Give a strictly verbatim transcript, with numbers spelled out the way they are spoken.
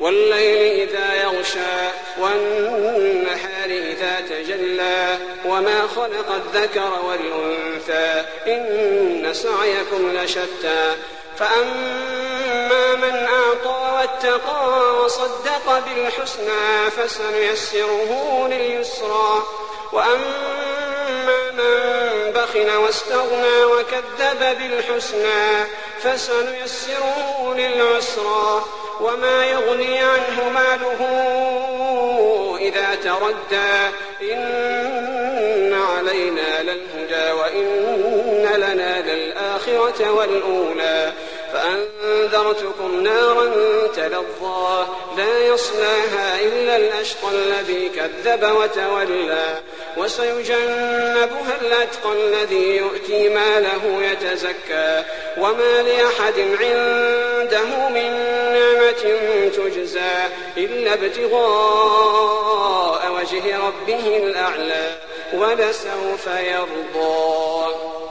والليل إذا يغشى والنهار إذا تجلى وما خلق الذكر والأنثى إن سعيكم لشتى فأما من أعطى واتقى وصدق بالحسنى فسنيسره لليسرى وأما من بخل واستغنى وكذب بالحسنى فسنيسره للعسرى وما يغني عنه ماله إذا تردى إن علينا للهدى وإن لنا للآخرة والأولى فأنذرتكم نارا تلظى لا يصلاها إلا الأشقى الذي كذب وتولى وسيجنبها الأتقى الذي يؤتي ماله يتزكى وما لأحد عنده من نعمة تجزى إلا ابتغاء وجه ربه الأعلى ولسوف يرضى.